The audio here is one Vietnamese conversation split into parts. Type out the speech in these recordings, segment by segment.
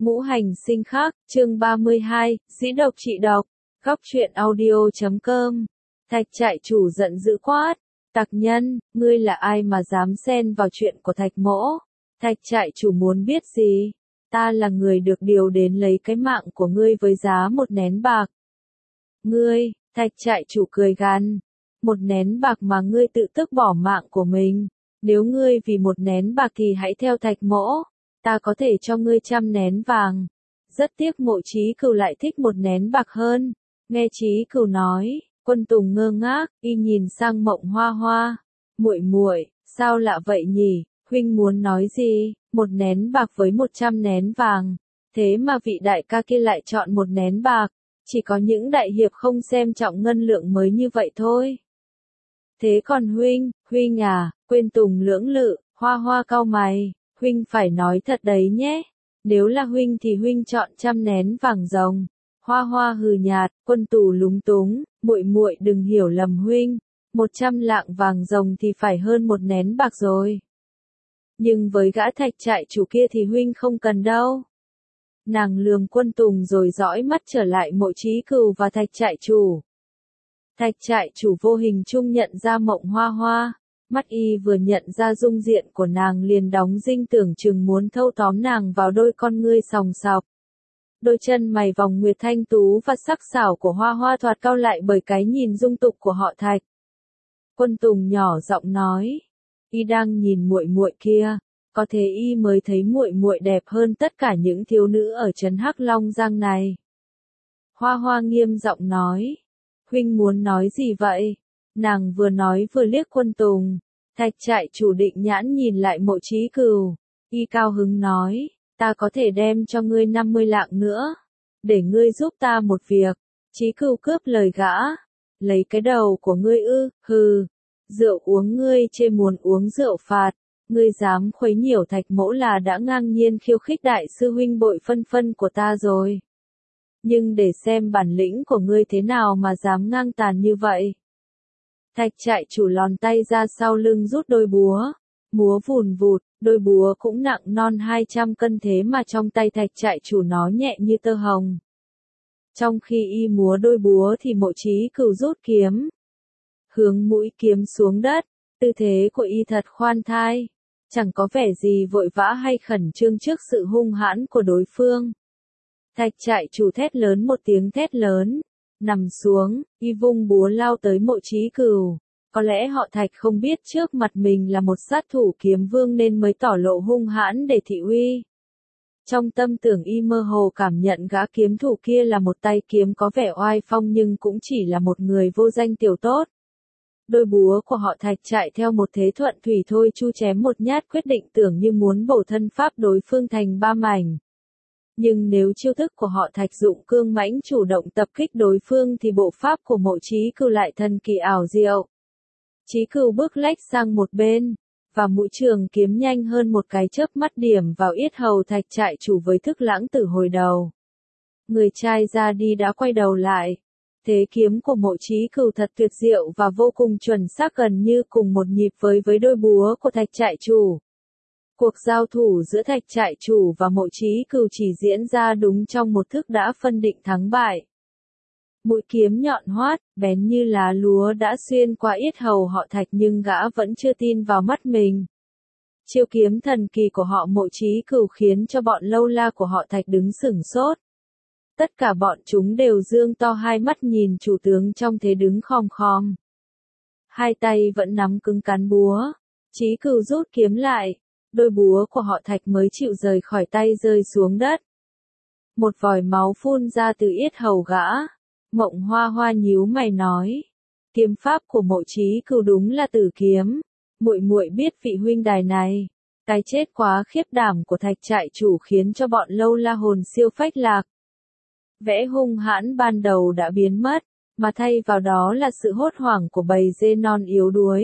Ngũ hành sinh khắc, chương 32, dĩ độc trị độc, góc truyện audio.com. Thạch trại chủ giận dữ quát, tặc nhân, ngươi là ai mà dám xen vào chuyện của Thạch mỗ? Thạch trại chủ muốn biết gì? Ta là người được điều đến lấy cái mạng của ngươi với giá 1 nén bạc. Ngươi, Thạch trại chủ cười gằn, 1 nén bạc mà ngươi tự tức bỏ mạng của mình. Nếu ngươi vì 1 nén bạc thì hãy theo Thạch mỗ, ta có thể cho ngươi 100 nén vàng. Rất tiếc Mộ Chí Cửu lại thích 1 nén bạc hơn. Nghe Chí Cửu nói, Quân Tùng ngơ ngác, y nhìn sang Mộng Hoa Hoa. Muội muội, sao lạ vậy nhỉ? Huynh muốn nói gì? 1 nén bạc với 100 nén vàng. Thế mà vị đại ca kia lại chọn 1 nén bạc. Chỉ có những đại hiệp không xem trọng ngân lượng mới như vậy thôi. Thế còn huynh à? Quân Tùng lưỡng lự, Hoa Hoa cau mày. Huynh phải nói thật đấy nhé. Nếu là huynh thì huynh chọn 100 nén vàng rồng. Hoa Hoa hừ nhạt, Quân Tùng lúng túng, muội đừng hiểu lầm huynh. 100 lạng vàng rồng thì phải hơn 1 nén bạc rồi. Nhưng với gã Thạch trại chủ kia thì huynh không cần đâu. Nàng lườm Quân Tùng rồi dõi mắt trở lại Mộ Chí Cửu và Thạch trại chủ. Thạch trại chủ vô hình chung nhận ra Mộng Hoa Hoa. Mắt y vừa nhận ra dung diện của nàng liền đóng dinh, tưởng chừng muốn thâu tóm nàng vào đôi con ngươi sòng sọc. Đôi chân mày vòng nguyệt thanh tú và sắc sảo của Hoa Hoa thoạt cau lại bởi cái nhìn dung tục của họ Thạch. Quân Tùng nhỏ giọng nói, y đang nhìn muội kia, có thế y mới thấy muội đẹp hơn tất cả những thiếu nữ ở trấn Hắc Long Giang này. Hoa Hoa nghiêm giọng nói, huynh muốn nói gì vậy? Nàng vừa nói vừa liếc Quân Tùng. Thạch trại chủ định nhãn nhìn lại Mộ Chí Cửu, y cao hứng nói, ta có thể đem cho ngươi 50 lạng nữa, để ngươi giúp ta một việc. Chí Cửu cướp lời gã, lấy cái đầu của ngươi ư? Hừ, rượu uống ngươi chê muốn uống rượu phạt, ngươi dám khuấy nhiễu Thạch mỗ là đã ngang nhiên khiêu khích đại sư huynh bội phân của ta rồi. Nhưng để xem bản lĩnh của ngươi thế nào mà dám ngang tàn như vậy. Thạch trại chủ lòn tay ra sau lưng rút đôi búa, múa vùn vụt, đôi búa cũng nặng non 200 cân thế mà trong tay Thạch trại chủ nó nhẹ như tơ hồng. Trong khi y múa đôi búa thì Mộ Chí Cửu rút kiếm, hướng mũi kiếm xuống đất, tư thế của y thật khoan thai, chẳng có vẻ gì vội vã hay khẩn trương trước sự hung hãn của đối phương. Thạch trại chủ thét lớn một tiếng thét lớn. Nằm xuống, y vung búa lao tới Mộ Chí Cửu. Có lẽ họ Thạch không biết trước mặt mình là một sát thủ kiếm vương nên mới tỏ lộ hung hãn để thị uy. Trong tâm tưởng y mơ hồ cảm nhận gã kiếm thủ kia là một tay kiếm có vẻ oai phong nhưng cũng chỉ là một người vô danh tiểu tốt. Đôi búa của họ Thạch chạy theo một thế thuận thủy thôi chu chém một nhát quyết định tưởng như muốn bổ thân pháp đối phương thành 3 mảnh. Nhưng nếu chiêu thức của họ Thạch dụng cương mãnh chủ động tập kích đối phương thì bộ pháp của Mộ Chí Cửu lại thần kỳ ảo diệu. Chí Cửu bước lách sang một bên, và mũi trường kiếm nhanh hơn một cái chớp mắt điểm vào yết hầu Thạch trại chủ với thức lãng tử hồi đầu. Người trai ra đi đã quay đầu lại. Thế kiếm của Mộ Chí Cửu thật tuyệt diệu và vô cùng chuẩn xác, gần như cùng một nhịp với đôi búa của Thạch trại chủ. Cuộc giao thủ giữa Thạch trại chủ và Mộ Chí Cửu chỉ diễn ra đúng trong một thức đã phân định thắng bại. Mũi kiếm nhọn hoắt, bén như lá lúa đã xuyên qua yết hầu họ Thạch nhưng gã vẫn chưa tin vào mắt mình. Chiêu kiếm thần kỳ của họ Mộ Chí Cửu khiến cho bọn lâu la của họ Thạch đứng sửng sốt. Tất cả bọn chúng đều dương to hai mắt nhìn chủ tướng trong thế đứng khom khom. Hai tay vẫn nắm cứng cán búa. Chí Cửu rút kiếm lại. Đôi búa của họ Thạch mới chịu rời khỏi tay rơi xuống đất. Một vòi máu phun ra từ yết hầu gã. Mộng Hoa Hoa nhíu mày nói. Kiếm pháp của Mộ Chí Cửu đúng là tử kiếm. Muội biết vị huynh đài này. Cái chết quá khiếp đảm của Thạch trại chủ khiến cho bọn lâu la hồn siêu phách lạc. Vẻ hung hãn ban đầu đã biến mất, mà thay vào đó là sự hốt hoảng của bầy dê non yếu đuối.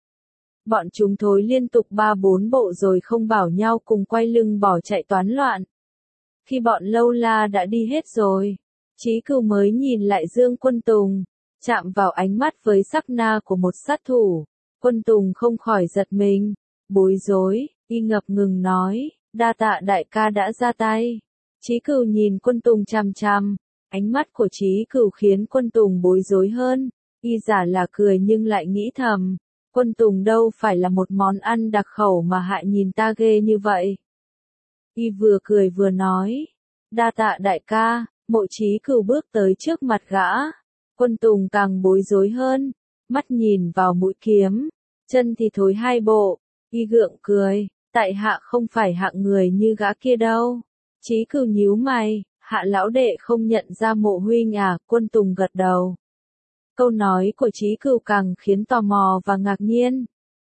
Bọn chúng thối liên tục 3-4 bộ rồi không bảo nhau cùng quay lưng bỏ chạy toán loạn. Khi bọn lâu la đã đi hết rồi, Chí Cửu mới nhìn lại Dương Quân Tùng, chạm vào ánh mắt với sắc na của một sát thủ. Quân Tùng không khỏi giật mình, bối rối, y ngập ngừng nói, đa tạ đại ca đã ra tay. Chí Cửu nhìn Quân Tùng chằm chằm, ánh mắt của Chí Cửu khiến Quân Tùng bối rối hơn, y giả là cười nhưng lại nghĩ thầm, Quân Tùng đâu phải là một món ăn đặc khẩu mà Hạ nhìn ta ghê như vậy. Y vừa cười vừa nói, đa tạ đại ca. Mộ Chí Cửu bước tới trước mặt gã, Quân Tùng càng bối rối hơn, mắt nhìn vào mũi kiếm, chân thì thối hai bộ, y gượng cười, tại hạ không phải hạng người như gã kia đâu. Chí Cửu nhíu mày, Hạ lão đệ không nhận ra Mộ huynh à? Quân Tùng gật đầu. Câu nói của Chí Cửu càng khiến tò mò và ngạc nhiên.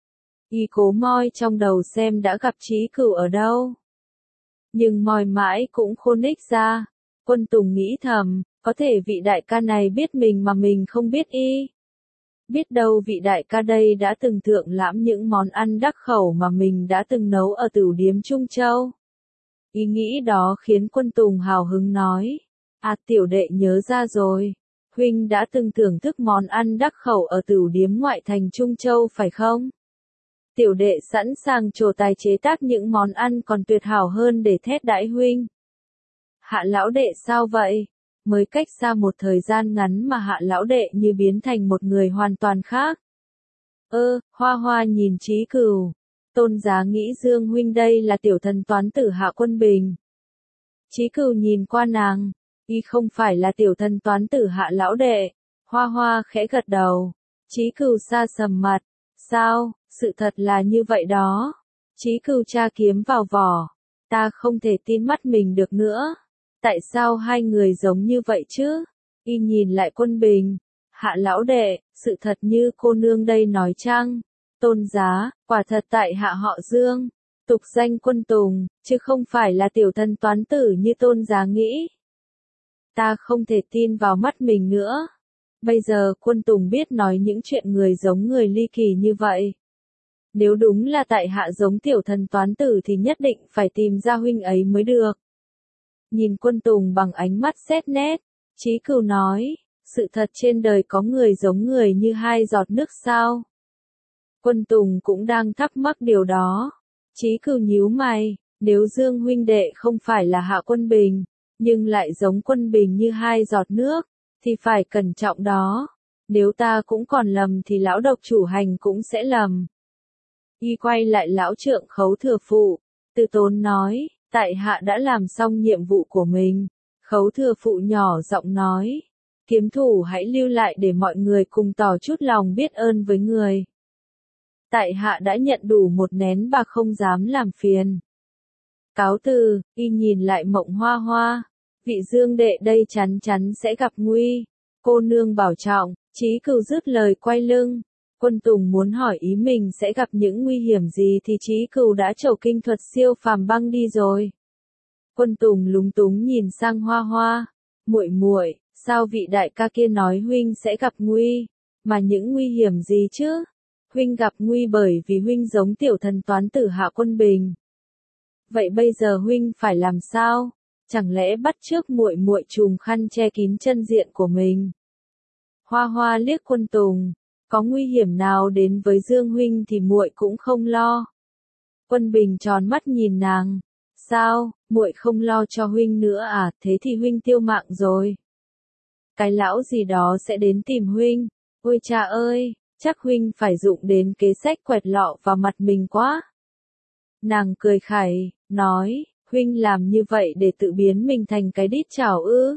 Y cố moi trong đầu xem đã gặp Chí Cửu ở đâu. Nhưng moi mãi cũng khôn ích ra. Quân Tùng nghĩ thầm, có thể vị đại ca này biết mình mà mình không biết y. Biết đâu vị đại ca đây đã từng thượng lãm những món ăn đắc khẩu mà mình đã từng nấu ở tửu điếm Trung Châu. Ý nghĩ đó khiến Quân Tùng hào hứng nói, à tiểu đệ nhớ ra rồi, huynh đã từng thưởng thức món ăn đắc khẩu ở tửu điếm ngoại thành Trung Châu phải không? Tiểu đệ sẵn sàng trổ tài chế tác những món ăn còn tuyệt hảo hơn để thét đãi huynh. Hạ lão đệ sao vậy? Mới cách xa một thời gian ngắn mà Hạ lão đệ như biến thành một người hoàn toàn khác. Hoa Hoa nhìn Chí Cửu. Tôn giá nghĩ Dương huynh đây là tiểu thần toán tử Hạ Quân Bình. Chí Cửu nhìn qua nàng, y không phải là tiểu thần toán tử Hạ lão đệ. Hoa Hoa khẽ gật đầu. Chí Cửu sa sầm mặt. Sao, sự thật là như vậy đó. Chí Cửu tra kiếm vào vỏ. Ta không thể tin mắt mình được nữa. Tại sao hai người giống như vậy chứ? Y nhìn lại Quân Bình. Hạ lão đệ, sự thật như cô nương đây nói chăng? Tôn giá, quả thật tại hạ họ Dương, tục danh Quân Tùng, chứ không phải là tiểu thần toán tử như tôn giá nghĩ. Ta không thể tin vào mắt mình nữa. Bây giờ Quân Tùng biết nói những chuyện người giống người ly kỳ như vậy. Nếu đúng là tại hạ giống tiểu thần toán tử thì nhất định phải tìm ra huynh ấy mới được. Nhìn Quân Tùng bằng ánh mắt xét nét, Chí Cửu nói, sự thật trên đời có người giống người như hai giọt nước sao? Quân Tùng cũng đang thắc mắc điều đó. Chí Cửu nhíu mày, nếu Dương huynh đệ không phải là Hạ Quân Bình, nhưng lại giống Quân Bình như hai giọt nước, thì phải cẩn trọng đó. Nếu ta cũng còn lầm thì lão độc chủ hành cũng sẽ lầm. Y quay lại lão trượng Khấu Thừa Phụ, từ tốn nói, tại hạ đã làm xong nhiệm vụ của mình. Khấu Thừa Phụ nhỏ giọng nói, kiếm thủ hãy lưu lại để mọi người cùng tỏ chút lòng biết ơn với người. Tại hạ đã nhận đủ một nén bạc không dám làm phiền. Cáo từ, y nhìn lại Mộng Hoa Hoa, vị Dương đệ đây chắn chắn sẽ gặp nguy. Cô nương bảo trọng. Chí Cửu dứt lời quay lưng. Quân Tùng muốn hỏi ý mình sẽ gặp những nguy hiểm gì thì Chí Cửu đã trổ kinh thuật siêu phàm băng đi rồi. Quân Tùng lúng túng nhìn sang Hoa Hoa, muội muội, sao vị đại ca kia nói huynh sẽ gặp nguy, mà những nguy hiểm gì chứ? Huynh gặp nguy bởi vì huynh giống tiểu thần toán tử Hạ Quân Bình. Vậy bây giờ huynh phải làm sao? Chẳng lẽ bắt chước muội muội trùm khăn che kín chân diện của mình? Hoa Hoa liếc Quân Tùng, có nguy hiểm nào đến với Dương huynh thì muội cũng không lo. Quân Bình tròn mắt nhìn nàng, sao, muội không lo cho huynh nữa à? Thế thì huynh tiêu mạng rồi. Cái lão gì đó sẽ đến tìm huynh. Ôi cha ơi, chắc huynh phải dụng đến kế sách quẹt lọ vào mặt mình quá. Nàng cười khẩy, nói, huynh làm như vậy để tự biến mình thành cái đít chảo ư?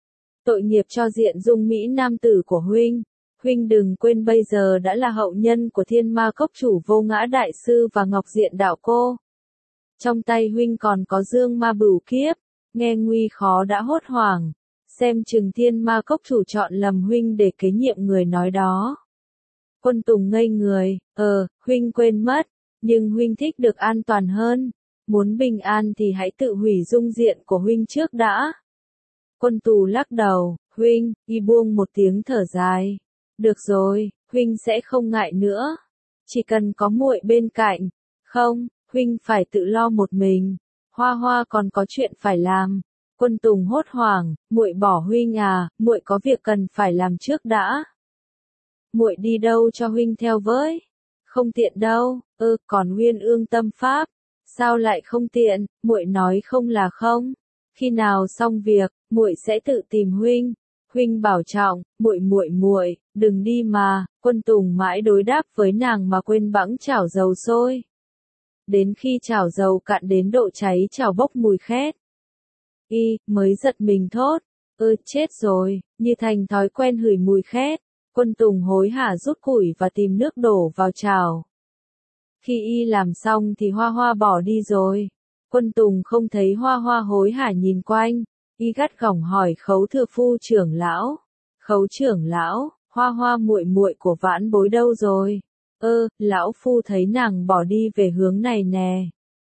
Tội nghiệp cho diện dung mỹ nam tử của huynh. Huynh đừng quên bây giờ đã là hậu nhân của Thiên Ma Cốc chủ Vô Ngã Đại Sư và Ngọc Diện Đạo Cô. Trong tay huynh còn có Dương Ma Bửu Kiếp, nghe nguy khó đã hốt hoảng. Xem chừng Thiên Ma Cốc chủ chọn lầm huynh để kế nhiệm người nói đó. Quân Tùng ngây người, huynh quên mất, nhưng huynh thích được an toàn hơn. Muốn bình an thì hãy tự hủy dung diện của huynh trước đã. Quân Tù lắc đầu, huynh, y buông một tiếng thở dài. Được rồi, huynh sẽ không ngại nữa. Chỉ cần có muội bên cạnh. Không, huynh phải tự lo một mình. Hoa Hoa còn có chuyện phải làm. Quân Tùng hốt hoảng, muội bỏ huynh à? Muội có việc cần phải làm trước đã. Muội đi đâu cho huynh theo với? Không tiện đâu. Còn Uyên Ương Tâm Pháp, sao lại không tiện? Muội nói không là không. Khi nào xong việc, muội sẽ tự tìm huynh. Huynh bảo trọng, muội, đừng đi mà. Quân Tùng mãi đối đáp với nàng mà quên bẵng chảo dầu sôi. Đến khi chảo dầu cạn đến độ cháy chảo bốc mùi khét. Y mới giật mình thốt, chết rồi, như thành thói quen hửi mùi khét. Quân Tùng hối hả rút củi và tìm nước đổ vào chảo. Khi y làm xong thì Hoa Hoa bỏ đi rồi. Quân Tùng không thấy Hoa Hoa hối hả nhìn quanh, y gắt gỏng hỏi Khấu Thừa Phu trưởng lão. Khấu trưởng lão, Hoa Hoa muội của Vãn Bối đâu rồi? Lão phu thấy nàng bỏ đi về hướng này nè.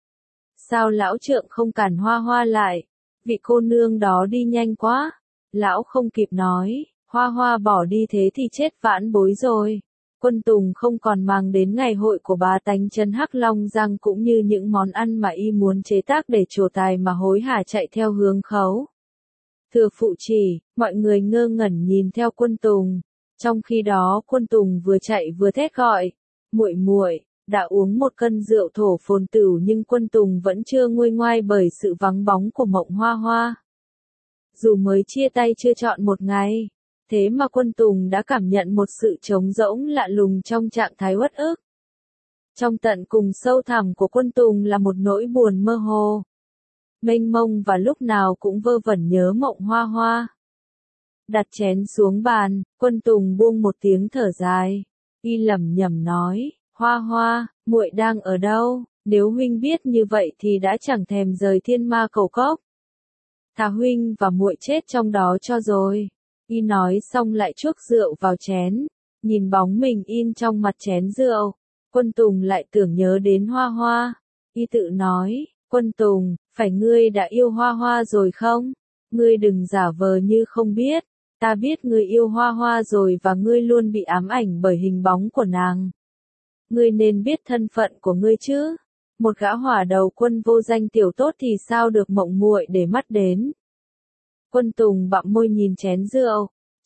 Sao lão trượng không cản Hoa Hoa lại? Vị cô nương đó đi nhanh quá. Lão không kịp nói, Hoa Hoa bỏ đi thế thì chết Vãn Bối rồi. Quân Tùng không còn mang đến ngày hội của bá tánh chân Hắc Long Giang cũng như những món ăn mà y muốn chế tác để trổ tài mà hối hả chạy theo hướng Khấu Thừa Phụ chỉ, mọi người ngơ ngẩn nhìn theo Quân Tùng. Trong khi đó Quân Tùng vừa chạy vừa thét gọi, muội, đã uống một cân rượu thổ phồn tửu nhưng Quân Tùng vẫn chưa nguôi ngoai bởi sự vắng bóng của Mộng Hoa Hoa. Dù mới chia tay chưa trọn một ngày, thế mà Quân Tùng đã cảm nhận một sự trống rỗng lạ lùng trong trạng thái uất ức. Trong tận cùng sâu thẳm của Quân Tùng là một nỗi buồn mơ hồ, mênh mông và lúc nào cũng vơ vẩn nhớ Mộng Hoa Hoa. Đặt chén xuống bàn, Quân Tùng buông một tiếng thở dài, y lẩm nhẩm nói, Hoa Hoa, muội đang ở đâu? Nếu huynh biết như vậy thì đã chẳng thèm rời Thiên Ma Cầu Cốc. Thà huynh và muội chết trong đó cho rồi. Y nói xong lại chuốc rượu vào chén, nhìn bóng mình in trong mặt chén rượu. Quân Tùng lại tưởng nhớ đến Hoa Hoa. Y tự nói, Quân Tùng, phải ngươi đã yêu Hoa Hoa rồi không? Ngươi đừng giả vờ như không biết. Ta biết ngươi yêu Hoa Hoa rồi và ngươi luôn bị ám ảnh bởi hình bóng của nàng. Ngươi nên biết thân phận của ngươi chứ. Một gã hỏa đầu quân vô danh tiểu tốt thì sao được Mộng muội để mắt đến. Quân Tùng bặm môi nhìn chén rượu.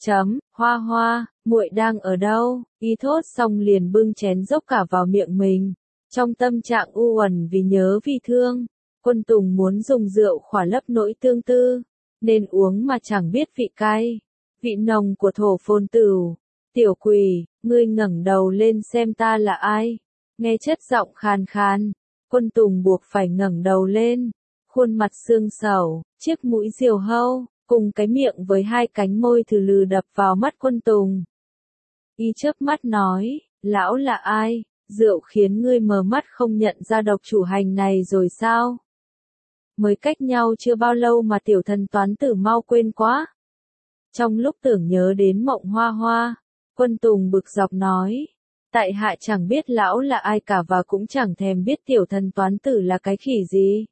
Hoa Hoa, muội đang ở đâu? Y thốt xong liền bưng chén dốc cả vào miệng mình. Trong tâm trạng u uẩn vì nhớ vì thương, Quân Tùng muốn dùng rượu khỏa lấp nỗi tương tư, nên uống mà chẳng biết vị cay, vị nồng của thổ phồn tửu. Tiểu quỷ, ngươi ngẩng đầu lên xem ta là ai? Nghe chất giọng khàn khàn, Quân Tùng buộc phải ngẩng đầu lên. Khuôn mặt xương xẩu, chiếc mũi diều hâu, cùng cái miệng với hai cánh môi thừ lừ đập vào mắt Quân Tùng. Y chớp mắt nói, lão là ai? Rượu khiến ngươi mờ mắt không nhận ra độc chủ hành này rồi sao? Mới cách nhau chưa bao lâu mà tiểu thần toán tử mau quên quá. Trong lúc tưởng nhớ đến Mộng Hoa Hoa, Quân Tùng bực dọc nói, tại hạ chẳng biết lão là ai cả và cũng chẳng thèm biết tiểu thần toán tử là cái khỉ gì.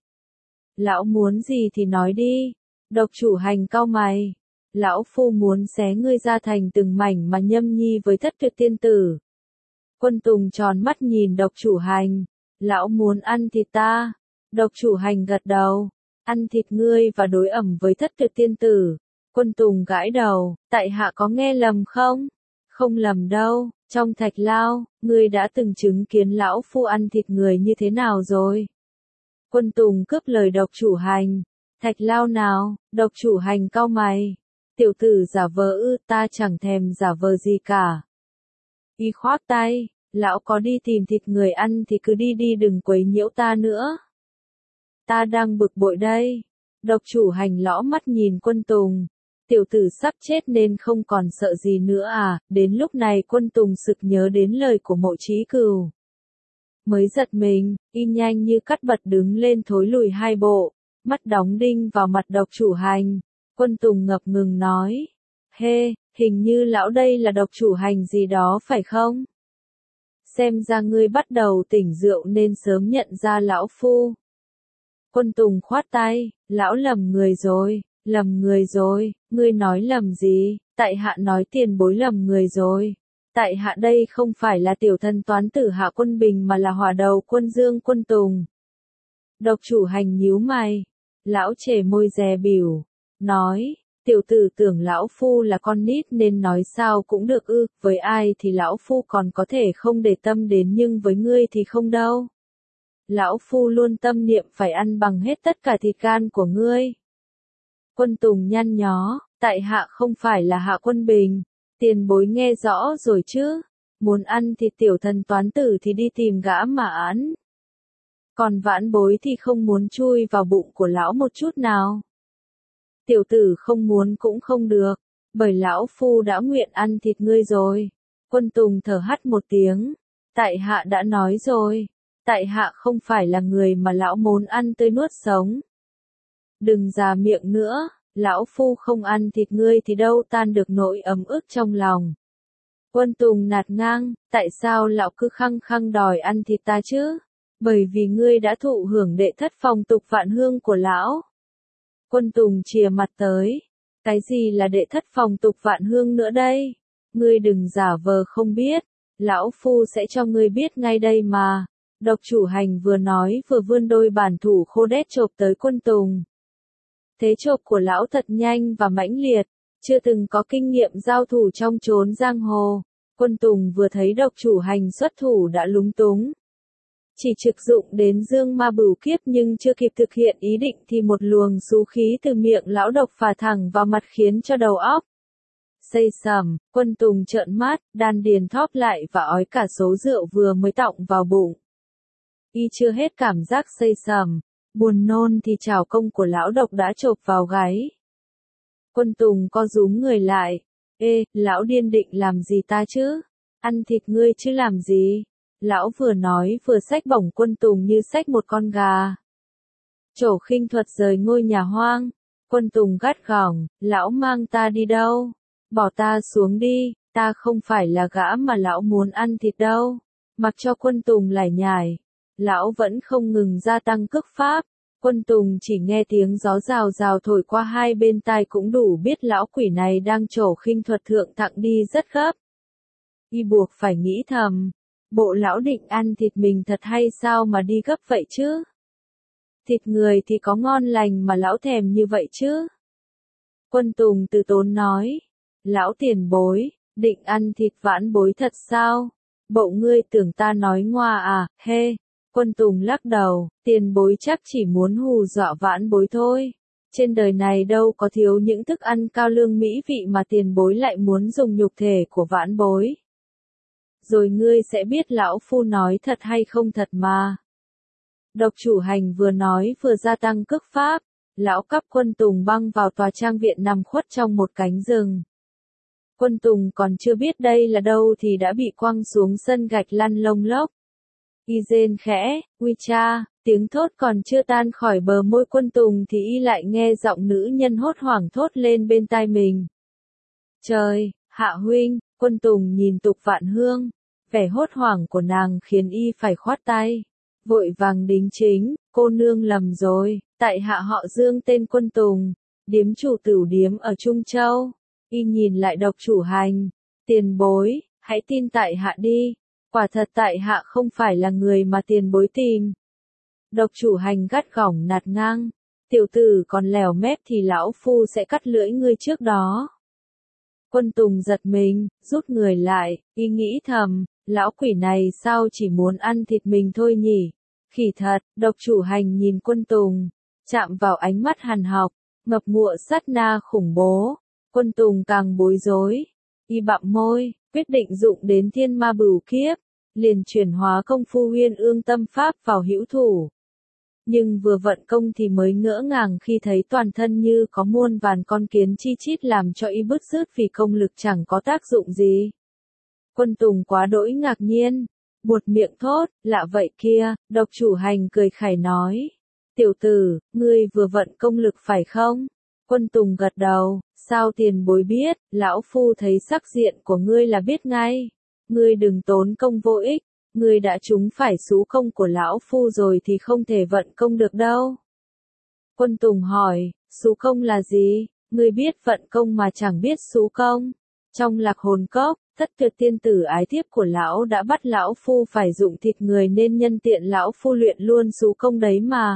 Lão muốn gì thì nói đi. Độc chủ hành cau mày. Lão phu muốn xé ngươi ra thành từng mảnh mà nhâm nhi với Thất Tuyệt tiên tử. Quân Tùng tròn mắt nhìn độc chủ hành. Lão muốn ăn thịt ta. Độc chủ hành gật đầu. Ăn thịt ngươi và đối ẩm với Thất Tuyệt tiên tử. Quân Tùng gãi đầu. Tại hạ có nghe lầm không? Không lầm đâu. Trong Thạch Lao, ngươi đã từng chứng kiến lão phu ăn thịt người như thế nào rồi? Quân Tùng cướp lời độc chủ hành. Thạch Lao nào? Độc chủ hành cau mày. Tiểu tử giả vờ ư, ta chẳng thèm giả vờ gì cả. Y khoác tay, lão có đi tìm thịt người ăn thì cứ đi đi, đừng quấy nhiễu ta nữa. Ta đang bực bội đây. Độc chủ hành lõ mắt nhìn Quân Tùng. Tiểu tử sắp chết nên không còn sợ gì nữa à? Đến lúc này Quân Tùng sực nhớ đến lời của Mộ Chí Cửu. Mới giật mình, y nhanh như cắt bật đứng lên thối lùi hai bộ, mắt đóng đinh vào mặt độc chủ hành. Quân Tùng ngập ngừng nói, hình như lão đây là độc chủ hành gì đó phải không? Xem ra ngươi bắt đầu tỉnh rượu nên sớm nhận ra lão phu. Quân Tùng khoát tay, lão lầm người rồi, ngươi nói lầm gì? Tại hạ nói tiền bối lầm người rồi. Tại hạ đây không phải là tiểu thần toán tử Hạ Quân Bình mà là hỏa đầu quân Dương Quân Tùng. Độc chủ hành nhíu mày. Lão chề môi dè bỉu. Nói, tiểu tử tưởng lão phu là con nít nên nói sao cũng được ư. Với ai thì lão phu còn có thể không để tâm đến nhưng với ngươi thì không đâu. Lão phu luôn tâm niệm phải ăn bằng hết tất cả thịt gan của ngươi. Quân Tùng nhăn nhó, tại hạ không phải là Hạ Quân Bình. Tiền bối nghe rõ rồi chứ. Muốn ăn thịt tiểu thần toán tử thì đi tìm gã mà ăn. Còn vãn bối thì không muốn chui vào bụng của lão một chút nào. Tiểu tử không muốn cũng không được, bởi lão phu đã nguyện ăn thịt ngươi rồi. Quân Tùng thở hắt một tiếng. Tại hạ đã nói rồi, tại hạ không phải là người mà lão muốn ăn tươi nuốt sống. Đừng già miệng nữa, lão phu không ăn thịt ngươi thì đâu tan được nỗi ấm ức trong lòng. Quân Tùng nạt ngang, tại sao lão cứ khăng khăng đòi ăn thịt ta chứ? Bởi vì ngươi đã thụ hưởng đệ thất phong tục vạn hương của lão. Quân Tùng chìa mặt tới. Cái gì là đệ thất phong tục vạn hương nữa đây? Ngươi đừng giả vờ không biết. Lão phu sẽ cho ngươi biết ngay đây mà. Độc chủ hành vừa nói vừa vươn đôi bản thủ khô đét chộp tới Quân Tùng. Thế chộp của lão thật nhanh và mãnh liệt, chưa từng có kinh nghiệm giao thủ trong chốn giang hồ. Quân Tùng vừa thấy độc chủ hành xuất thủ đã lúng túng. Chỉ trực dụng đến dương ma bửu kiếp nhưng chưa kịp thực hiện ý định thì một luồng xú khí từ miệng lão độc phả thẳng vào mặt khiến cho đầu óc xây sầm. Quân Tùng trợn mắt, đan điền thóp lại và ói cả số rượu vừa mới tọng vào bụng. Y chưa hết cảm giác xây sầm, buồn nôn thì trảo công của lão độc đã chộp vào gáy. Quân Tùng co rúm người lại. Ê, lão điên định làm gì ta chứ? Ăn thịt ngươi chứ làm gì? Lão vừa nói vừa xách bổng Quân Tùng như xách một con gà. Trổ khinh thuật rời ngôi nhà hoang. Quân Tùng gắt gỏng, lão mang ta đi đâu? Bỏ ta xuống đi, ta không phải là gã mà lão muốn ăn thịt đâu. Mặc cho Quân Tùng lải nhải, lão vẫn không ngừng gia tăng cước pháp. Quân Tùng chỉ nghe tiếng gió rào rào thổi qua hai bên tai cũng đủ biết lão quỷ này đang trổ khinh thuật thượng thặng đi rất gấp. Y buộc phải nghĩ thầm, bộ lão định ăn thịt mình thật hay sao mà đi gấp vậy chứ? Thịt người thì có ngon lành mà lão thèm như vậy chứ? Quân Tùng từ tốn nói, lão tiền bối, định ăn thịt vãn bối thật sao? Bộ ngươi tưởng ta nói ngoa à, hê. Quân Tùng lắc đầu, tiền bối chắc chỉ muốn hù dọa vãn bối thôi. Trên đời này đâu có thiếu những thức ăn cao lương mỹ vị mà tiền bối lại muốn dùng nhục thể của vãn bối. Rồi ngươi sẽ biết lão phu nói thật hay không thật mà. Độc chủ hành vừa nói vừa gia tăng cước pháp, lão cắp Quân Tùng băng vào tòa trang viện nằm khuất trong một cánh rừng. Quân Tùng còn chưa biết đây là đâu thì đã bị quăng xuống sân gạch lăn lông lốc. Y rên khẽ, uy cha, tiếng thốt còn chưa tan khỏi bờ môi Quân Tùng thì y lại nghe giọng nữ nhân hốt hoảng thốt lên bên tai mình. Trời, Hạ huynh, Quân Tùng nhìn Tục Vạn Hương, vẻ hốt hoảng của nàng khiến y phải khoát tay. Vội vàng đính chính, cô nương lầm rồi, tại hạ họ Dương tên Quân Tùng, điếm chủ tửu điếm ở Trung Châu. Y nhìn lại độc chủ hành, tiền bối, hãy tin tại hạ đi. Quả thật tại hạ không phải là người mà tiền bối tìm. Độc chủ hành gắt gỏng nạt ngang. Tiểu tử còn lèo mép thì lão phu sẽ cắt lưỡi ngươi trước đó. Quân Tùng giật mình, rút người lại, y nghĩ thầm, lão quỷ này sao chỉ muốn ăn thịt mình thôi nhỉ? Khỉ thật, độc chủ hành nhìn Quân Tùng, chạm vào ánh mắt hằn học, ngập ngụa sát na khủng bố. Quân Tùng càng bối rối. Y bặm môi, quyết định dụng đến thiên ma bửu kiếp, liền chuyển hóa công phu Huyên Ương Tâm Pháp vào hữu thủ. Nhưng vừa vận công thì mới ngỡ ngàng khi thấy toàn thân như có muôn vàn con kiến chi chít làm cho y bứt rứt vì công lực chẳng có tác dụng gì. Quân Tùng quá đỗi ngạc nhiên, buột miệng thốt, lạ vậy kia, độc chủ hành cười khẩy nói. Tiểu tử, ngươi vừa vận công lực phải không? Quân Tùng gật đầu, sao tiền bối biết, lão phu thấy sắc diện của ngươi là biết ngay. Ngươi đừng tốn công vô ích, ngươi đã trúng phải xú công của lão phu rồi thì không thể vận công được đâu. Quân Tùng hỏi, xú công là gì? Ngươi biết vận công mà chẳng biết xú công. Trong Lạc Hồn Cốc, Thất Tuyệt tiên tử ái thiếp của lão đã bắt lão phu phải dụng thịt người nên nhân tiện lão phu luyện luôn xú công đấy mà.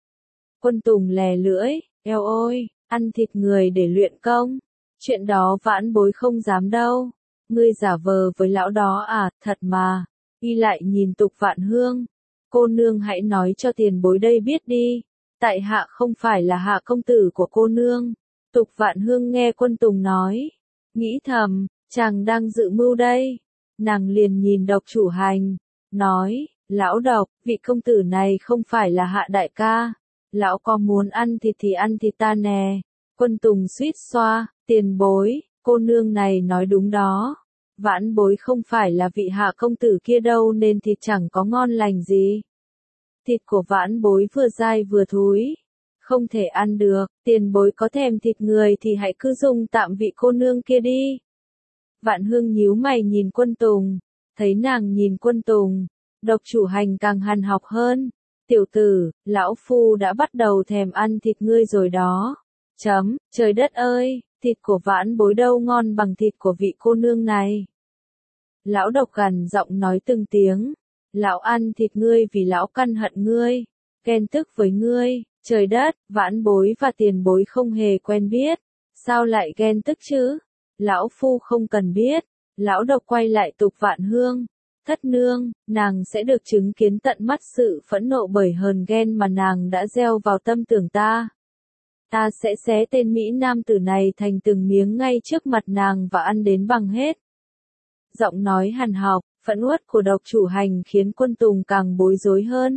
Quân Tùng lè lưỡi, eo ôi, ăn thịt người để luyện công. Chuyện đó vãn bối không dám đâu. Ngươi giả vờ với lão đó à, thật mà. Y lại nhìn Tục Vạn Hương. Cô nương hãy nói cho tiền bối đây biết đi. Tại hạ không phải là hạ công tử của cô nương. Tục Vạn Hương nghe Quân Tùng nói, nghĩ thầm, chàng đang dự mưu đây. Nàng liền nhìn Độc Chủ Hành, nói, lão Độc, vị công tử này không phải là Hạ đại ca. Lão có muốn ăn thịt thì ăn thịt ta nè. Quân Tùng suýt xoa, tiền bối, cô nương này nói đúng đó. Vãn bối không phải là vị Hạ công tử kia đâu nên thịt chẳng có ngon lành gì. Thịt của vãn bối vừa dai vừa thúi, không thể ăn được, tiền bối có thèm thịt người thì hãy cứ dùng tạm vị cô nương kia đi. Vạn Hương nhíu mày nhìn Quân Tùng, thấy nàng nhìn Quân Tùng, Độc Chủ Hành càng hằn học hơn. Tiểu tử, lão phu đã bắt đầu thèm ăn thịt ngươi rồi đó. Trời đất ơi, thịt của vãn bối đâu ngon bằng thịt của vị cô nương này. Lão Độc gằn giọng nói từng tiếng, lão ăn thịt ngươi vì lão căm hận ngươi, ghen tức với ngươi. Trời đất, vãn bối và tiền bối không hề quen biết, sao lại ghen tức chứ? Lão phu không cần biết. Lão Độc quay lại Tục Vạn Hương, thất nương, nàng sẽ được chứng kiến tận mắt sự phẫn nộ bởi hờn ghen mà nàng đã gieo vào tâm tưởng ta. Ta sẽ xé tên Mỹ Nam tử này thành từng miếng ngay trước mặt nàng và ăn đến bằng hết. Giọng nói hằn học, phẫn uất của Độc Chủ Hành khiến Quân Tùng càng bối rối hơn.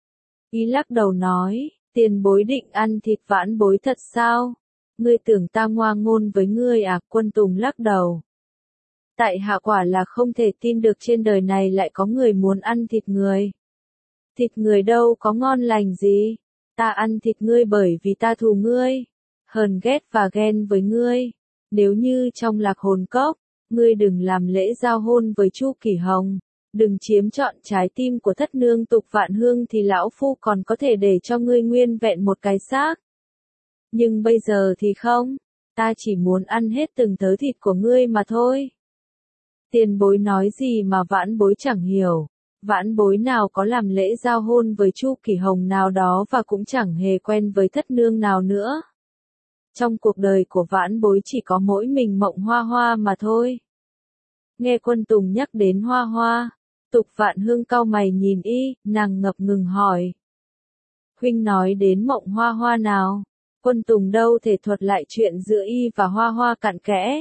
Y lắc đầu nói, tiền bối định ăn thịt vãn bối thật sao? Ngươi tưởng ta ngoa ngôn với ngươi à? Quân Tùng lắc đầu. Tại hạ quả là không thể tin được trên đời này lại có người muốn ăn thịt người. Thịt người đâu có ngon lành gì. Ta ăn thịt ngươi bởi vì ta thù ngươi, hờn ghét và ghen với ngươi. Nếu như trong Lạc Hồn Cốc, ngươi đừng làm lễ giao hôn với Chu Kỷ Hồng, đừng chiếm trọn trái tim của thất nương Tục Vạn Hương thì lão phu còn có thể để cho ngươi nguyên vẹn một cái xác. Nhưng bây giờ thì không, ta chỉ muốn ăn hết từng thớ thịt của ngươi mà thôi. Tiền bối nói gì mà vãn bối chẳng hiểu. Vãn bối nào có làm lễ giao hôn với Chu Kỷ Hồng nào đó và cũng chẳng hề quen với thất nương nào nữa. Trong cuộc đời của vãn bối chỉ có mỗi mình Mộng Hoa Hoa mà thôi. Nghe Quân Tùng nhắc đến Hoa Hoa, Tục Vạn Hương cau mày nhìn y, nàng ngập ngừng hỏi. Huynh nói đến Mộng Hoa Hoa nào? Quân Tùng đâu thể thuật lại chuyện giữa y và Hoa Hoa cặn kẽ.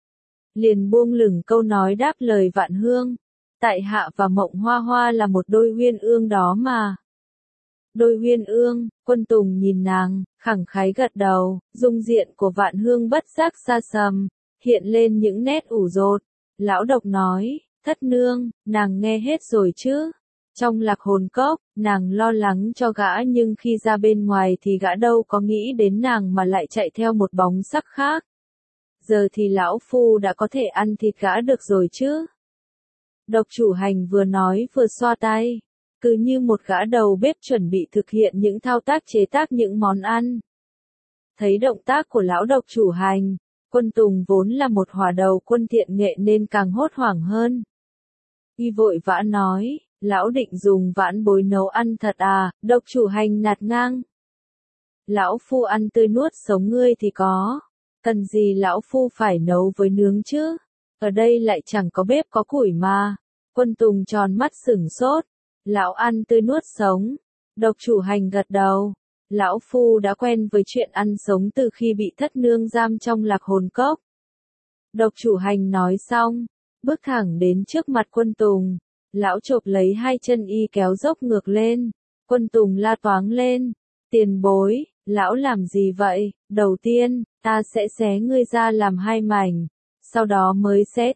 Liền buông lửng câu nói đáp lời Vạn Hương. Tại hạ và Mộng Hoa Hoa là một đôi uyên ương đó mà. Đôi uyên ương, Quân Tùng nhìn nàng, khẳng khái gật đầu, dung diện của Vạn Hương bất giác xa sầm, hiện lên những nét ủ rột. Lão Độc nói, thất nương, nàng nghe hết rồi chứ? Trong Lạc Hồn Cốc, nàng lo lắng cho gã nhưng khi ra bên ngoài thì gã đâu có nghĩ đến nàng mà lại chạy theo một bóng sắc khác. Giờ thì lão phu đã có thể ăn thịt gã được rồi chứ? Độc Chủ Hành vừa nói vừa xoa tay, cứ như một gã đầu bếp chuẩn bị thực hiện những thao tác chế tác những món ăn. Thấy động tác của lão Độc Chủ Hành, Quân Tùng vốn là một hỏa đầu quân thiện nghệ nên càng hốt hoảng hơn. Y vội vã nói, lão định dùng vãn bối nấu ăn thật à? Độc Chủ Hành nạt ngang. Lão phu ăn tươi nuốt sống ngươi thì có, cần gì lão phu phải nấu với nướng chứ? Ở đây lại chẳng có bếp có củi mà. Quân Tùng tròn mắt sửng sốt. Lão ăn tươi nuốt sống. Độc Chủ Hành gật đầu. Lão phu đã quen với chuyện ăn sống từ khi bị thất nương giam trong Lạc Hồn Cốc. Độc Chủ Hành nói xong, bước thẳng đến trước mặt Quân Tùng. Lão chộp lấy hai chân y kéo dốc ngược lên. Quân Tùng la toáng lên. Tiền bối, lão làm gì vậy? Đầu tiên, ta sẽ xé ngươi ra làm hai mảnh. Sau đó mới xé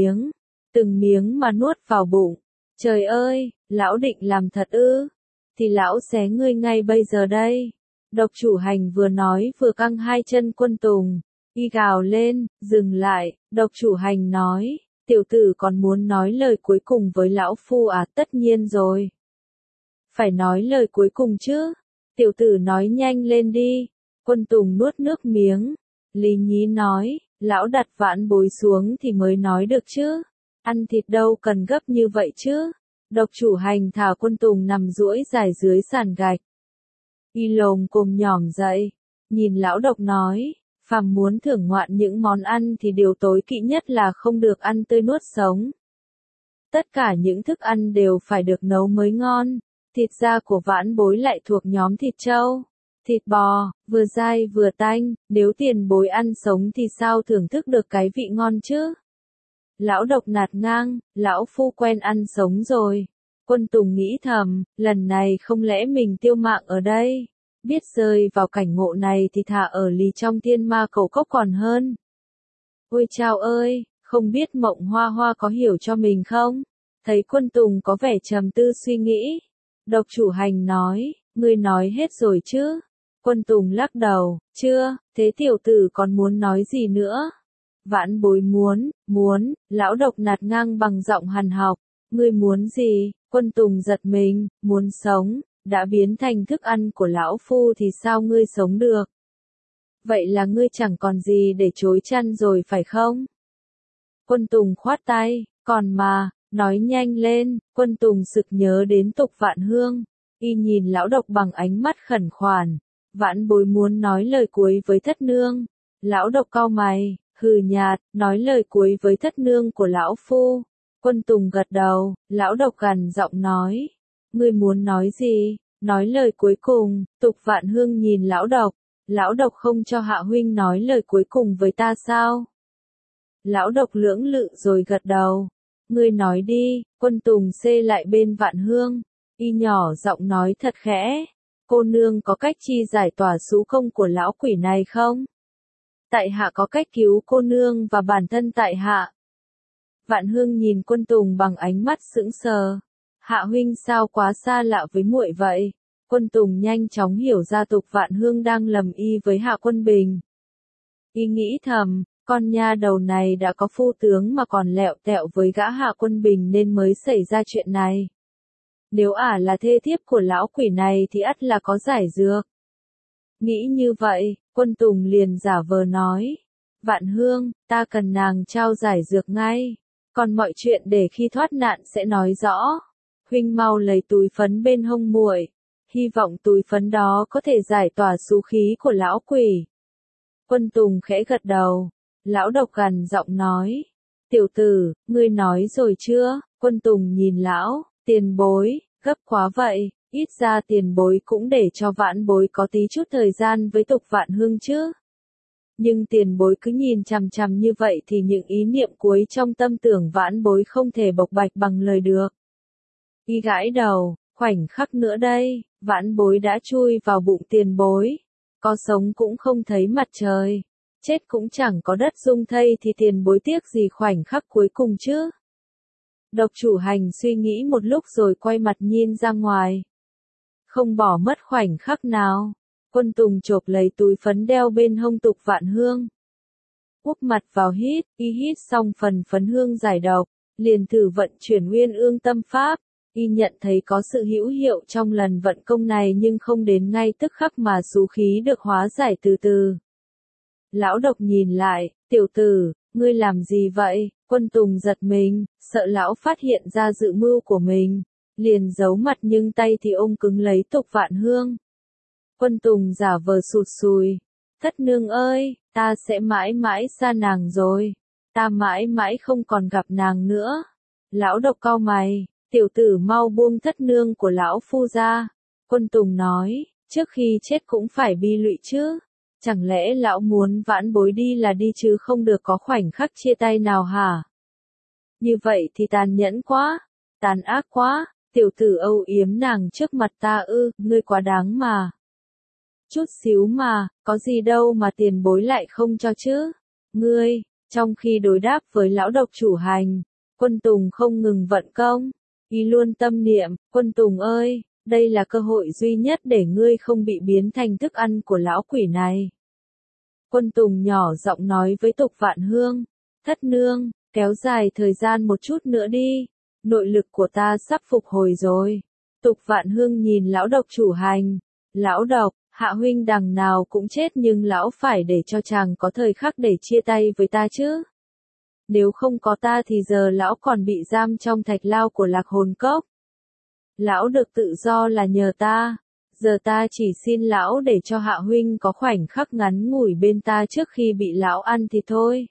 từng miếng mà nuốt vào bụng. Trời ơi, lão định làm thật ư? Thì lão xé ngươi ngay bây giờ đây. Độc Chủ Hành vừa nói vừa căng hai chân Quân Tùng. Y gào lên, dừng lại. Độc Chủ Hành nói, tiểu tử còn muốn nói lời cuối cùng với lão phu à? Tất nhiên rồi. Phải nói lời cuối cùng chứ. Tiểu tử nói nhanh lên đi. Quân Tùng nuốt nước miếng. Lý nhí nói, lão đặt vãn bối xuống thì mới nói được chứ. Ăn thịt đâu cần gấp như vậy chứ. Độc Chủ Hành thả Quân Tùng nằm duỗi dài dưới sàn gạch. Y lồm cồm nhỏm dậy, nhìn lão Độc nói, phàm muốn thưởng ngoạn những món ăn thì điều tối kỵ nhất là không được ăn tươi nuốt sống. Tất cả những thức ăn đều phải được nấu mới ngon. Thịt da của vãn bối lại thuộc nhóm thịt trâu. Thịt bò, vừa dai vừa tanh, nếu tiền bối ăn sống thì sao thưởng thức được cái vị ngon chứ? Lão độc nạt ngang, lão phu quen ăn sống rồi. Quân Tùng nghĩ thầm, lần này không lẽ mình tiêu mạng ở đây? Biết rơi vào cảnh ngộ này thì thà ở lì trong thiên ma cầu cốc còn hơn. Ôi chao ơi, không biết Mộng Hoa Hoa có hiểu cho mình không? Thấy Quân Tùng có vẻ trầm tư suy nghĩ. Độc chủ hành nói, ngươi nói hết rồi chứ? Quân Tùng lắc đầu, chưa, thế tiểu tử còn muốn nói gì nữa? Vãn Bối muốn, lão độc nạt ngang bằng giọng hằn học. Ngươi muốn gì? Quân Tùng giật mình, muốn sống, đã biến thành thức ăn của lão phu thì sao ngươi sống được? Vậy là ngươi chẳng còn gì để chối chăn rồi phải không? Quân Tùng khoát tay, còn mà, nói nhanh lên. Quân Tùng sực nhớ đến Tục Vạn Hương, y nhìn lão độc bằng ánh mắt khẩn khoản. Vãn Bối muốn nói lời cuối với thất nương. Lão độc cau mày, hừ nhạt, nói lời cuối với thất nương của lão phu. Quân Tùng gật đầu, lão độc gằn giọng nói. Ngươi muốn nói gì? Nói lời cuối cùng. Tục Vạn Hương nhìn lão độc. Lão độc không cho hạ huynh nói lời cuối cùng với ta sao? Lão độc lưỡng lự rồi gật đầu. Ngươi nói đi. Quân Tùng xê lại bên Vạn Hương. Y nhỏ giọng nói thật khẽ. Cô nương có cách chi giải tỏa sú công của lão quỷ này không? Tại hạ có cách cứu cô nương và bản thân tại hạ. Vạn Hương nhìn Quân Tùng bằng ánh mắt sững sờ. Hạ huynh sao quá xa lạ với muội vậy? Quân Tùng nhanh chóng hiểu ra Tục Vạn Hương đang lầm y với Hạ Quân Bình. Y nghĩ thầm, con nha đầu này đã có phu tướng mà còn lẹo tẹo với gã Hạ Quân Bình nên mới xảy ra chuyện này. Nếu ả là thê thiếp của lão quỷ này thì ắt là có giải dược. Nghĩ như vậy, Quân Tùng liền giả vờ nói. Vạn Hương, ta cần nàng trao giải dược ngay. Còn mọi chuyện để khi thoát nạn sẽ nói rõ. Huynh mau lấy túi phấn bên hông muội. Hy vọng túi phấn đó có thể giải tỏa sú khí của lão quỷ. Quân Tùng khẽ gật đầu. Lão độc gằn giọng nói. Tiểu tử, ngươi nói rồi chưa? Quân Tùng nhìn lão. Tiền bối, gấp quá vậy. Ít ra tiền bối cũng để cho Vãn Bối có tí chút thời gian với Tục Vạn Hương chứ. Nhưng tiền bối cứ nhìn chằm chằm như vậy thì những ý niệm cuối trong tâm tưởng Vãn Bối không thể bộc bạch bằng lời được. Y gãi đầu, khoảnh khắc nữa đây, Vãn Bối đã chui vào bụng tiền bối. Có sống cũng không thấy mặt trời, chết cũng chẳng có đất dung thây thì tiền bối tiếc gì khoảnh khắc cuối cùng chứ. Độc chủ hành suy nghĩ một lúc rồi quay mặt nhìn ra ngoài. Không bỏ mất khoảnh khắc nào. Quân Tùng chộp lấy túi phấn đeo bên hông Tục Vạn Hương. Úp mặt vào hít, y hít xong phần phấn hương giải độc, liền thử vận chuyển Uyên Ương Tâm Pháp. Y nhận thấy có sự hữu hiệu trong lần vận công này nhưng không đến ngay tức khắc mà sú khí được hóa giải từ từ. Lão độc nhìn lại, tiểu tử, ngươi làm gì vậy? Quân Tùng giật mình, sợ lão phát hiện ra dự mưu của mình. Liền giấu mặt nhưng tay thì ôm cứng lấy Tục Vạn Hương. Quân Tùng giả vờ sụt sùi. Thất nương ơi, ta sẽ mãi mãi xa nàng rồi. Ta mãi mãi không còn gặp nàng nữa. Lão độc cau mày, tiểu tử mau buông thất nương của lão phu ra. Quân Tùng nói, trước khi chết cũng phải bi lụy chứ. Chẳng lẽ lão muốn Vãn Bối đi là đi chứ không được có khoảnh khắc chia tay nào hả? Như vậy thì tàn nhẫn quá, tàn ác quá. Tiểu tử âu yếm nàng trước mặt ta ư, ngươi quá đáng mà. Chút xíu mà, có gì đâu mà tiền bối lại không cho chứ. Ngươi, trong khi đối đáp với lão độc chủ hành, Quân Tùng không ngừng vận công. Y luôn tâm niệm, Quân Tùng ơi, đây là cơ hội duy nhất để ngươi không bị biến thành thức ăn của lão quỷ này. Quân Tùng nhỏ giọng nói với Tục Vạn Hương. Thất nương, kéo dài thời gian một chút nữa đi. Nội lực của ta sắp phục hồi rồi. Tục Vạn Hương nhìn lão độc chủ hành. Lão độc, Hạ huynh đằng nào cũng chết nhưng lão phải để cho chàng có thời khắc để chia tay với ta chứ. Nếu không có ta thì giờ lão còn bị giam trong thạch lao của Lạc Hồn Cốc. Lão được tự do là nhờ ta. Giờ ta chỉ xin lão để cho Hạ huynh có khoảnh khắc ngắn ngủi bên ta trước khi bị lão ăn thì thôi.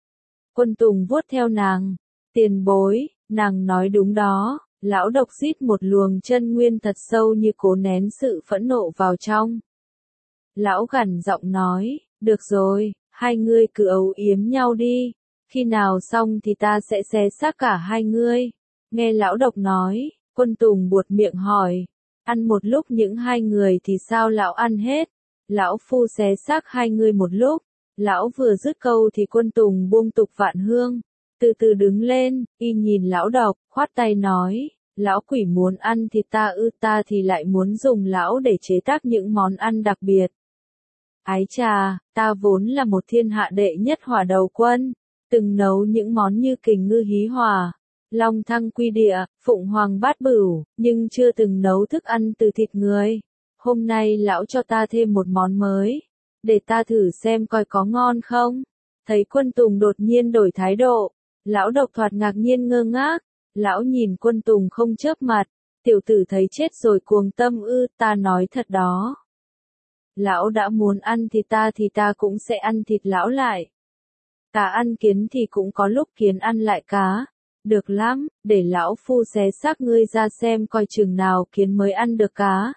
Quân Tùng vuốt theo nàng. Tiền bối. Nàng nói đúng đó, lão độc rít một luồng chân nguyên thật sâu như cố nén sự phẫn nộ vào trong. Lão gằn giọng nói, được rồi, hai ngươi cứ âu yếm nhau đi, khi nào xong thì ta sẽ xé xác cả hai ngươi. Nghe lão độc nói, Quân Tùng buột miệng hỏi, ăn một lúc những hai người thì sao lão ăn hết? Lão phu xé xác hai ngươi một lúc. Lão vừa dứt câu thì Quân Tùng buông Tục Vạn Hương, từ từ đứng lên, y nhìn lão độc, khoát tay nói, lão quỷ muốn ăn thịt ta thì lại muốn dùng lão để chế tác những món ăn đặc biệt. Ái chà, ta vốn là một thiên hạ đệ nhất hỏa đầu quân, từng nấu những món như kình ngư hí hỏa, long thăng quy địa, phụng hoàng bát bửu, nhưng chưa từng nấu thức ăn từ thịt người. Hôm nay lão cho ta thêm một món mới, để ta thử xem coi có ngon không. Thấy Quân Tùng đột nhiên đổi thái độ, lão độc thoạt ngạc nhiên ngơ ngác, lão nhìn Quân Tùng không chớp mặt, tiểu tử thấy chết rồi cuồng tâm ư, ta nói thật đó. Lão đã muốn ăn thịt ta thì ta cũng sẽ ăn thịt lão lại. Cá ăn kiến thì cũng có lúc kiến ăn lại cá. Được lắm, để lão phu xé xác ngươi ra xem coi chừng nào kiến mới ăn được cá.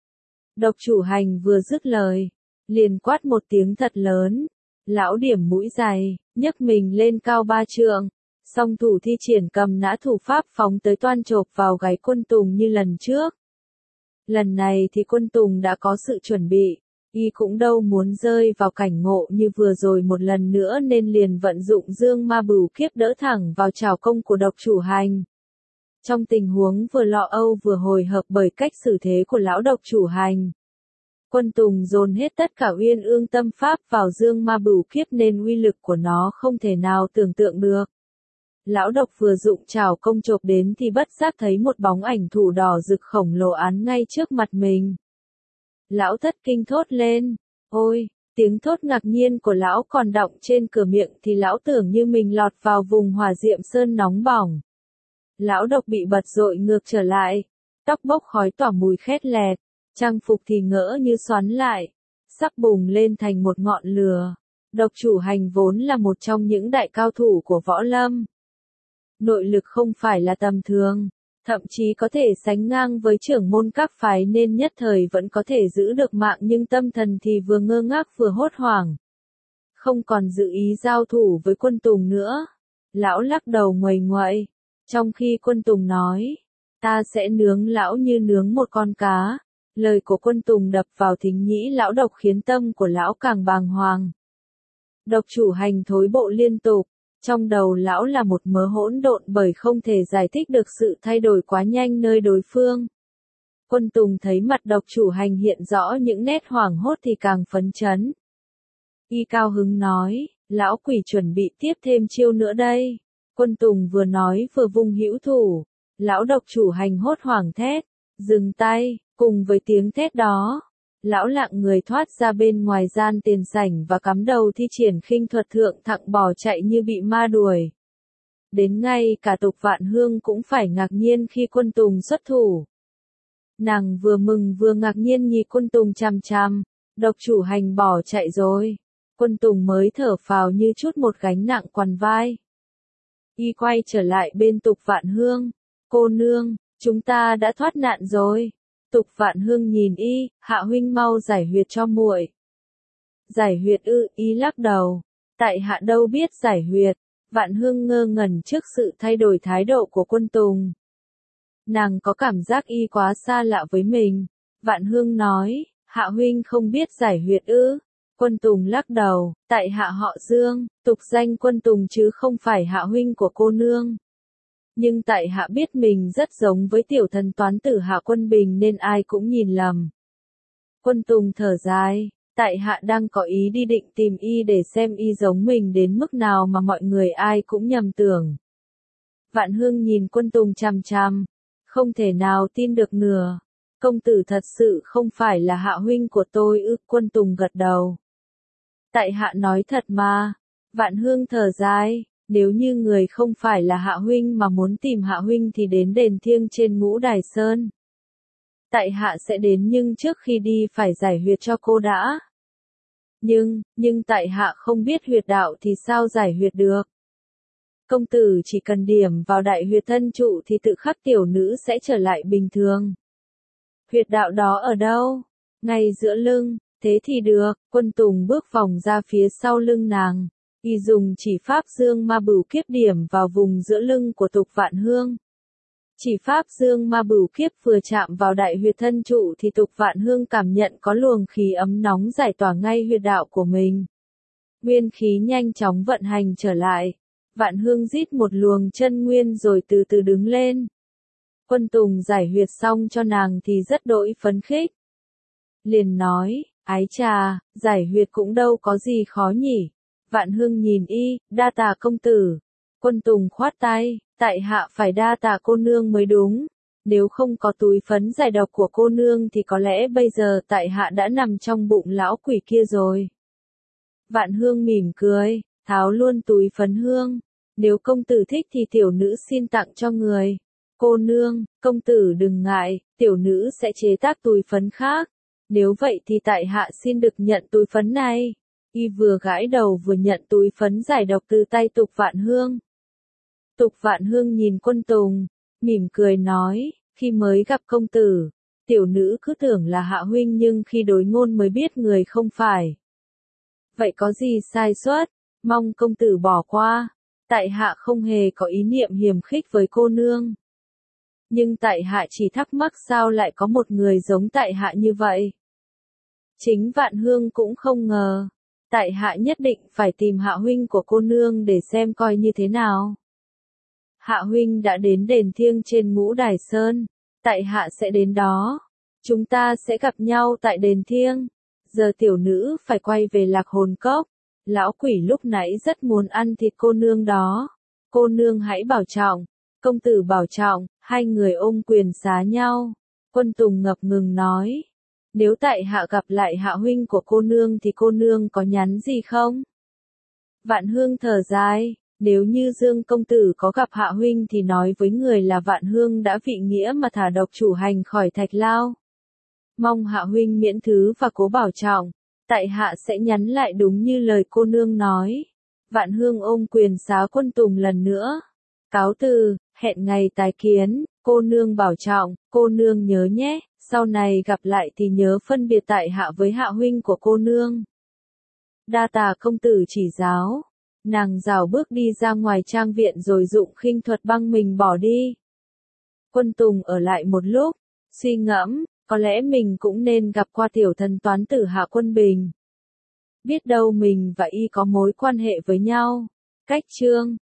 Độc Chủ Hành vừa dứt lời, liền quát một tiếng thật lớn. Lão điểm mũi dày, nhấc mình lên cao 3 trượng, song thủ thi triển cầm nã thủ pháp phóng tới toan chộp vào gáy Quân Tùng như lần trước. Lần này thì Quân Tùng đã có sự chuẩn bị, y cũng đâu muốn rơi vào cảnh ngộ như vừa rồi một lần nữa nên liền vận dụng dương ma bửu kiếp đỡ thẳng vào trảo công của Độc Chủ Hành. Trong tình huống vừa lo âu vừa hồi hộp bởi cách xử thế của lão Độc Chủ Hành, Quân Tùng dồn hết tất cả uyên ương tâm pháp vào dương ma bửu kiếp nên uy lực của nó không thể nào tưởng tượng được. Lão độc vừa dụng trảo công chộp đến thì bất giác thấy một bóng ảnh thủ đỏ rực khổng lồ án ngay trước mặt mình. Lão thất kinh thốt lên, ôi, tiếng thốt ngạc nhiên của lão còn đọng trên cửa miệng thì lão tưởng như mình lọt vào vùng hỏa diệm sơn nóng bỏng. Lão độc bị bật dội ngược trở lại, tóc bốc khói tỏa mùi khét lẹt, trang phục thì ngỡ như xoắn lại, sắc bùng lên thành một ngọn lửa. Độc Chủ Hành vốn là một trong những đại cao thủ của võ lâm. Nội lực không phải là tầm thường, thậm chí có thể sánh ngang với trưởng môn các phái nên nhất thời vẫn có thể giữ được mạng nhưng tâm thần thì vừa ngơ ngác vừa hốt hoảng. Không còn dự ý giao thủ với Quân Tùng nữa. Lão lắc đầu nguầy nguậy, trong khi Quân Tùng nói, ta sẽ nướng lão như nướng một con cá. Lời của Quân Tùng đập vào thính nhĩ lão độc khiến tâm của lão càng bàng hoàng. Độc Chủ Hành thối bộ liên tục, trong đầu lão là một mớ hỗn độn bởi không thể giải thích được sự thay đổi quá nhanh nơi đối phương. Quân Tùng thấy mặt Độc Chủ Hành hiện rõ những nét hoảng hốt thì càng phấn chấn. Y cao hứng nói, lão quỷ chuẩn bị tiếp thêm chiêu nữa đây. Quân Tùng vừa nói vừa vung hữu thủ, lão Độc Chủ Hành hốt hoảng thét, dừng tay. Cùng với tiếng thét đó, lão lặng người thoát ra bên ngoài gian tiền sảnh và cắm đầu thi triển khinh thuật thượng thặng bỏ chạy như bị ma đuổi. Đến ngay cả Tục Vạn Hương cũng phải ngạc nhiên khi Quân Tùng xuất thủ. Nàng vừa mừng vừa ngạc nhiên nhìn Quân Tùng chằm chằm, Độc Chủ Hành bỏ chạy rồi. Quân Tùng mới thở phào như chút một gánh nặng quằn vai. Y quay trở lại bên Tục Vạn Hương, cô nương, chúng ta đã thoát nạn rồi. Tục Vạn Hương nhìn y, hạ huynh mau giải huyệt cho muội. Giải huyệt ư? Y lắc đầu, tại hạ đâu biết giải huyệt. Vạn Hương ngơ ngẩn trước sự thay đổi thái độ của Quân Tùng. Nàng có cảm giác y quá xa lạ với mình. Vạn Hương nói, hạ huynh không biết giải huyệt ư? Quân Tùng lắc đầu, tại hạ họ Dương, tục danh Quân Tùng chứ không phải hạ huynh của cô nương. Nhưng tại hạ biết mình rất giống với tiểu thần toán tử Hạ Quân Bình nên ai cũng nhìn lầm. Quân Tùng thở dài, tại hạ đang có ý đi định tìm y để xem y giống mình đến mức nào mà mọi người ai cũng nhầm tưởng. Vạn Hương nhìn Quân Tùng chằm chằm, không thể nào tin được nửa. Công tử thật sự không phải là hạ huynh của tôi ư? Quân Tùng gật đầu. Tại hạ nói thật mà. Vạn Hương thở dài. Nếu như người không phải là hạ huynh mà muốn tìm hạ huynh thì đến đền thiêng trên Ngũ Đài Sơn. Tại hạ sẽ đến nhưng trước khi đi phải giải huyệt cho cô đã. Nhưng tại hạ không biết huyệt đạo thì sao giải huyệt được. Công tử chỉ cần điểm vào đại huyệt thân trụ thì tự khắc tiểu nữ sẽ trở lại bình thường. Huyệt đạo đó ở đâu? Ngay giữa lưng, Thế thì được, Quân Tùng bước vòng ra phía sau lưng nàng. Y dùng chỉ pháp dương ma bửu kiếp điểm vào vùng giữa lưng của Tục Vạn Hương. Chỉ pháp dương ma bửu kiếp vừa chạm vào đại huyệt thân trụ thì Tục Vạn Hương cảm nhận có luồng khí ấm nóng giải tỏa ngay huyệt đạo của mình. Nguyên khí nhanh chóng vận hành trở lại. Vạn Hương rít một luồng chân nguyên rồi từ từ đứng lên. Quân Tùng giải huyệt xong cho nàng thì rất đỗi phấn khích. Liền nói, ái chà, giải huyệt cũng đâu có gì khó nhỉ. Vạn Hương nhìn y, đa tạ công tử. Quân Tùng khoát tay, tại hạ phải đa tạ cô nương mới đúng. Nếu không có túi phấn giải độc của cô nương thì có lẽ bây giờ tại hạ đã nằm trong bụng lão quỷ kia rồi. Vạn Hương mỉm cười, tháo luôn túi phấn hương. Nếu công tử thích thì tiểu nữ xin tặng cho người. Cô nương, công tử đừng ngại, tiểu nữ sẽ chế tác túi phấn khác. Nếu vậy thì tại hạ xin được nhận túi phấn này. Y vừa gãi đầu vừa nhận túi phấn giải độc từ tay Tục Vạn Hương. Tục Vạn Hương nhìn Quân Tùng, mỉm cười nói, khi mới gặp công tử, tiểu nữ cứ tưởng là hạ huynh nhưng khi đối ngôn mới biết người không phải. Vậy có gì sai suất, mong công tử bỏ qua, tại hạ không hề có ý niệm hiềm khích với cô nương. Nhưng tại hạ chỉ thắc mắc sao lại có một người giống tại hạ như vậy. Chính Vạn Hương cũng không ngờ. Tại hạ nhất định phải tìm hạ huynh của cô nương để xem coi như thế nào. Hạ huynh đã đến đền thiêng trên Ngũ Đài Sơn. Tại hạ sẽ đến đó. Chúng ta sẽ gặp nhau tại đền thiêng. Giờ tiểu nữ phải quay về Lạc Hồn Cốc. Lão quỷ lúc nãy rất muốn ăn thịt cô nương đó. Cô nương hãy bảo trọng. Công tử bảo trọng. Hai người ôm quyền xá nhau. Quân Tùng ngập ngừng nói. Nếu tại hạ gặp lại hạ huynh của cô nương thì cô nương có nhắn gì không? Vạn Hương thở dài, nếu như Dương công tử có gặp hạ huynh thì nói với người là Vạn Hương đã vị nghĩa mà thả độc chủ hành khỏi Thạch Lao. Mong hạ huynh miễn thứ và cố bảo trọng, tại hạ sẽ nhắn lại đúng như lời cô nương nói. Vạn Hương ôm quyền xá Quân Tùng lần nữa. Cáo từ, hẹn ngày tái kiến, cô nương bảo trọng, cô nương nhớ nhé. Sau này gặp lại thì nhớ phân biệt tại hạ với hạ huynh của cô nương. Đa tạ công tử chỉ giáo. Nàng rảo bước đi ra ngoài trang viện rồi dụng khinh thuật băng mình bỏ đi. Quân Tùng ở lại một lúc, suy ngẫm, có lẽ mình cũng nên gặp qua tiểu thần toán tử Hạ Quân Bình. Biết đâu mình và y có mối quan hệ với nhau. Cách chương